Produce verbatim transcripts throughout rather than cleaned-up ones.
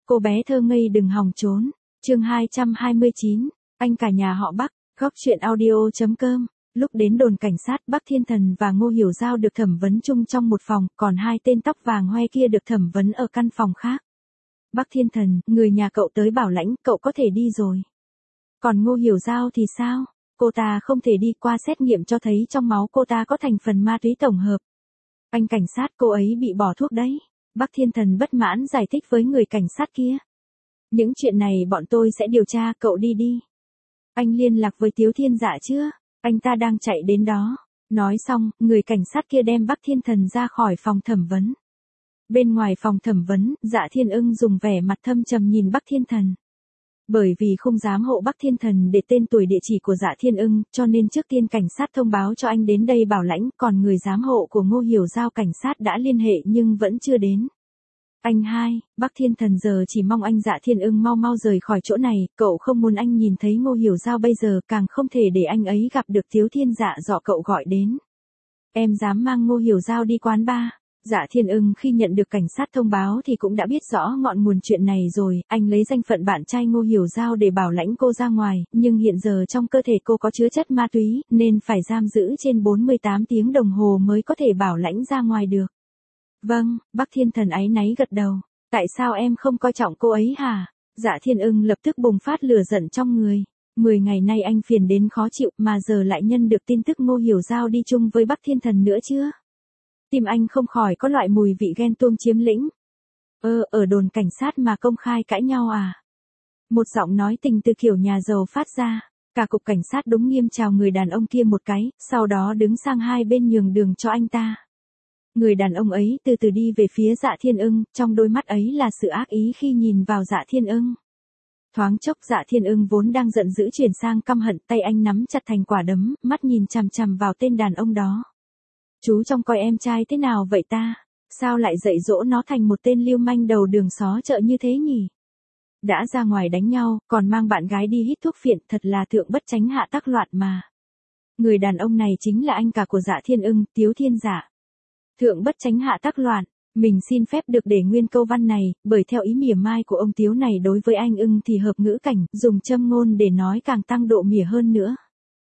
cô bé thơ ngây đừng hòng trốn. Chương hai trăm hai mươi chín, anh cả nhà họ Bắc, góc truyện audio chấm com. Lúc đến đồn cảnh sát, Bắc Thiên Thần và Ngô Hiểu Giao được thẩm vấn chung trong một phòng, còn hai tên tóc vàng hoe kia được thẩm vấn ở căn phòng khác. Bắc Thiên Thần, người nhà cậu tới bảo lãnh, cậu có thể đi rồi. Còn Ngô Hiểu Giao thì sao? Cô ta không thể đi, qua xét nghiệm cho thấy trong máu cô ta có thành phần ma túy tổng hợp. Anh cảnh sát, cô ấy bị bỏ thuốc đấy. Bắc Thiên Thần bất mãn giải thích với người cảnh sát kia. Những chuyện này bọn tôi sẽ điều tra, cậu đi đi. Anh liên lạc với Tiếu Thiên Dạ chưa? Anh ta đang chạy đến đó. Nói xong, người cảnh sát kia đem Bắc Thiên Thần ra khỏi phòng thẩm vấn. Bên ngoài phòng thẩm vấn, Dạ Thiên Ưng dùng vẻ mặt thâm trầm nhìn Bắc Thiên Thần. Bởi vì không dám hộ Bắc Thiên Thần để tên tuổi địa chỉ của Dạ Thiên Ưng, cho nên trước tiên cảnh sát thông báo cho anh đến đây bảo lãnh, còn người giám hộ của Ngô Hiểu Giao cảnh sát đã liên hệ nhưng vẫn chưa đến. Anh hai, Bắc Thiên Thần giờ chỉ mong anh Dạ Thiên Ưng mau mau rời khỏi chỗ này, cậu không muốn anh nhìn thấy Ngô Hiểu Giao bây giờ, càng không thể để anh ấy gặp được Tiếu Thiên Dạ dọ cậu gọi đến. Em dám mang Ngô Hiểu Giao đi quán bar. Dạ Thiên Ưng khi nhận được cảnh sát thông báo thì cũng đã biết rõ ngọn nguồn chuyện này rồi, anh lấy danh phận bạn trai Ngô Hiểu Giao để bảo lãnh cô ra ngoài, nhưng hiện giờ trong cơ thể cô có chứa chất ma túy, nên phải giam giữ trên bốn mươi tám tiếng đồng hồ mới có thể bảo lãnh ra ngoài được. Vâng, Bắc Thiên Thần áy náy gật đầu. Tại sao em không coi trọng cô ấy hả? Dạ Thiên Ưng lập tức bùng phát lửa giận trong người. Mười ngày nay anh phiền đến khó chịu mà giờ lại nhân được tin tức Ngô Hiểu Giao đi chung với Bắc Thiên Thần nữa chưa? Tim anh không khỏi có loại mùi vị ghen tuông chiếm lĩnh. Ơ, ở đồn cảnh sát mà công khai cãi nhau à? Một giọng nói tình từ kiểu nhà giàu phát ra. Cả cục cảnh sát đúng nghiêm chào người đàn ông kia một cái, sau đó đứng sang hai bên nhường đường cho anh ta. Người đàn ông ấy từ từ đi về phía Dạ Thiên Ưng, trong đôi mắt ấy là sự ác ý khi nhìn vào Dạ Thiên Ưng. Thoáng chốc Dạ Thiên Ưng vốn đang giận dữ chuyển sang căm hận, tay anh nắm chặt thành quả đấm, mắt nhìn chằm chằm vào tên đàn ông đó. Chú trông coi em trai thế nào vậy ta? Sao lại dạy dỗ nó thành một tên lưu manh đầu đường xó chợ như thế nhỉ? Đã ra ngoài đánh nhau, còn mang bạn gái đi hít thuốc phiện, thật là thượng bất chánh hạ tắc loạn mà. Người đàn ông này chính là anh cả của Dạ Thiên Ưng, Tiếu Thiên Dạ. Thượng bất chánh hạ tắc loạn, mình xin phép được để nguyên câu văn này, bởi theo ý mỉa mai của ông Tiếu này đối với anh Ưng thì hợp ngữ cảnh, dùng châm ngôn để nói càng tăng độ mỉa hơn nữa.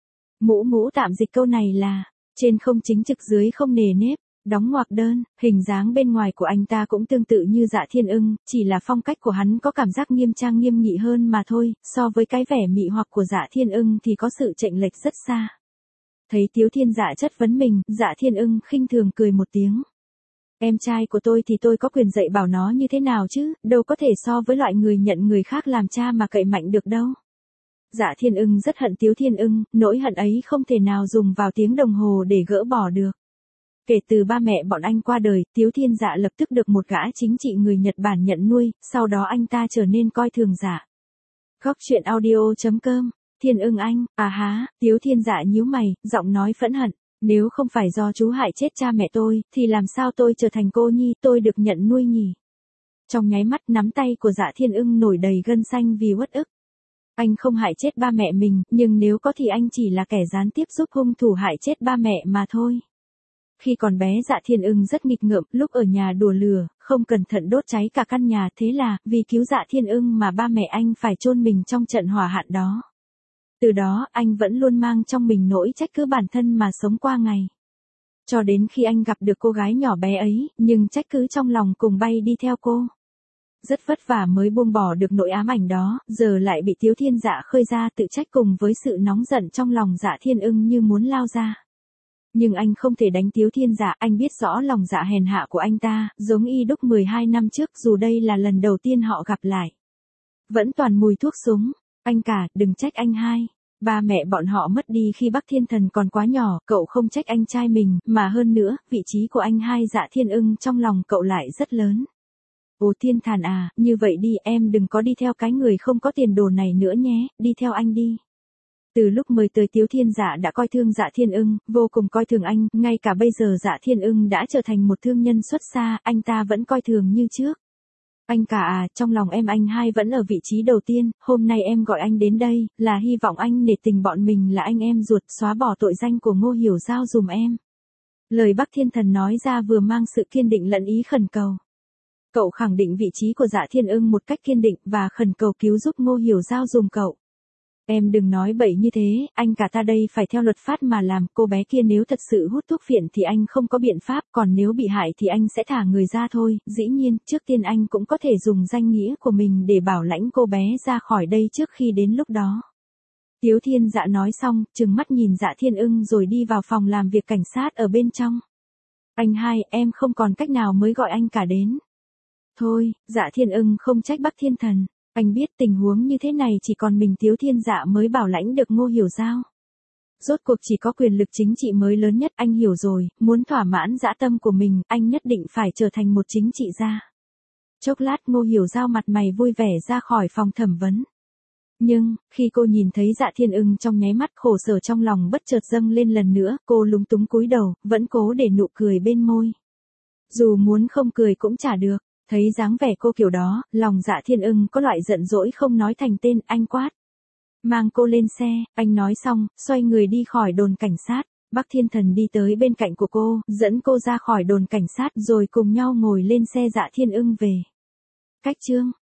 Mũ mũ tạm dịch câu này là, trên không chính trực dưới không nề nếp, đóng ngoặc đơn, hình dáng bên ngoài của anh ta cũng tương tự như Dạ Thiên Ưng, chỉ là phong cách của hắn có cảm giác nghiêm trang nghiêm nghị hơn mà thôi, so với cái vẻ mị hoặc của Dạ Thiên Ưng thì có sự chệnh lệch rất xa. Thấy Tiếu Thiên Dạ chất vấn mình, Dạ Thiên Ưng khinh thường cười một tiếng. Em trai của tôi thì tôi có quyền dạy bảo nó như thế nào chứ, đâu có thể so với loại người nhận người khác làm cha mà cậy mạnh được đâu. Dạ Thiên Ưng rất hận Tiếu Thiên Ưng, nỗi hận ấy không thể nào dùng vào tiếng đồng hồ để gỡ bỏ được. Kể từ ba mẹ bọn anh qua đời, Tiếu Thiên Dạ lập tức được một gã chính trị người Nhật Bản nhận nuôi, sau đó anh ta trở nên coi thường Dạ. Góc truyện audio chấm com. Thiên Ưng anh, à há, Tiếu Thiên Dạ nhíu mày, giọng nói phẫn hận. Nếu không phải do chú hại chết cha mẹ tôi, thì làm sao tôi trở thành cô nhi tôi được nhận nuôi nhỉ? Trong nháy mắt nắm tay của Dạ Thiên Ưng nổi đầy gân xanh vì uất ức. Anh không hại chết ba mẹ mình, nhưng nếu có thì anh chỉ là kẻ gián tiếp giúp hung thủ hại chết ba mẹ mà thôi. Khi còn bé Dạ Thiên Ưng rất nghịch ngợm, lúc ở nhà đùa lừa, không cẩn thận đốt cháy cả căn nhà, thế là, vì cứu Dạ Thiên Ưng mà ba mẹ anh phải chôn mình trong trận hỏa hạn đó. Từ đó, anh vẫn luôn mang trong mình nỗi trách cứ bản thân mà sống qua ngày. Cho đến khi anh gặp được cô gái nhỏ bé ấy, nhưng trách cứ trong lòng cùng bay đi theo cô. Rất vất vả mới buông bỏ được nỗi ám ảnh đó, giờ lại bị Tiếu Thiên Dạ khơi ra tự trách cùng với sự nóng giận trong lòng Dạ Thiên Ưng như muốn lao ra. Nhưng anh không thể đánh Tiếu Thiên Dạ, anh biết rõ lòng dạ hèn hạ của anh ta, giống y đúc mười hai năm trước dù đây là lần đầu tiên họ gặp lại. Vẫn toàn mùi thuốc súng. Anh cả, đừng trách anh hai. Ba mẹ bọn họ mất đi khi Bắc Thiên Thần còn quá nhỏ, cậu không trách anh trai mình, mà hơn nữa, vị trí của anh hai Dạ Thiên Ưng trong lòng cậu lại rất lớn. Ồ Thiên Thần à, như vậy đi, em đừng có đi theo cái người không có tiền đồ này nữa nhé, đi theo anh đi. Từ lúc mời tới Tiếu Thiên Dạ đã coi thương Dạ Thiên Ưng, vô cùng coi thường anh, ngay cả bây giờ Dạ Thiên Ưng đã trở thành một thương nhân xuất xa, anh ta vẫn coi thường như trước. Anh cả à, trong lòng em anh hai vẫn ở vị trí đầu tiên, hôm nay em gọi anh đến đây, là hy vọng anh nể tình bọn mình là anh em ruột, xóa bỏ tội danh của Ngô Hiểu Giao dùm em. Lời Bắc Thiên Thần nói ra vừa mang sự kiên định lẫn ý khẩn cầu. Cậu khẳng định vị trí của Dạ Thiên Ưng một cách kiên định và khẩn cầu cứu giúp Ngô Hiểu Giao dùng cậu. Em đừng nói bậy như thế, anh cả ta đây phải theo luật pháp mà làm, cô bé kia nếu thật sự hút thuốc phiện thì anh không có biện pháp, còn nếu bị hại thì anh sẽ thả người ra thôi, dĩ nhiên, trước tiên anh cũng có thể dùng danh nghĩa của mình để bảo lãnh cô bé ra khỏi đây trước khi đến lúc đó. Tiếu Thiên Dạ nói xong, trừng mắt nhìn Dạ Thiên Ưng rồi đi vào phòng làm việc cảnh sát ở bên trong. Anh hai, em không còn cách nào mới gọi anh cả đến. Thôi, Dạ Thiên Ưng không trách Bắc Thiên Thần. Anh biết tình huống như thế này chỉ còn mình Tiếu Thiên Dạ mới bảo lãnh được Ngô Hiểu Giao. Rốt cuộc chỉ có quyền lực chính trị mới lớn nhất, anh hiểu rồi, muốn thỏa mãn dã tâm của mình, anh nhất định phải trở thành một chính trị gia. Chốc lát Ngô Hiểu Giao mặt mày vui vẻ ra khỏi phòng thẩm vấn. Nhưng, khi cô nhìn thấy Dạ Thiên Ưng trong nháy mắt khổ sở trong lòng bất chợt dâng lên lần nữa, cô lúng túng cúi đầu, vẫn cố để nụ cười bên môi. Dù muốn không cười cũng chả được. Thấy dáng vẻ cô kiểu đó, lòng Dạ Thiên Ưng có loại giận dỗi không nói thành tên, anh quát. Mang cô lên xe, anh nói xong, xoay người đi khỏi đồn cảnh sát. Bắc Thiên Thần đi tới bên cạnh của cô, dẫn cô ra khỏi đồn cảnh sát rồi cùng nhau ngồi lên xe Dạ Thiên Ưng về. Cách chương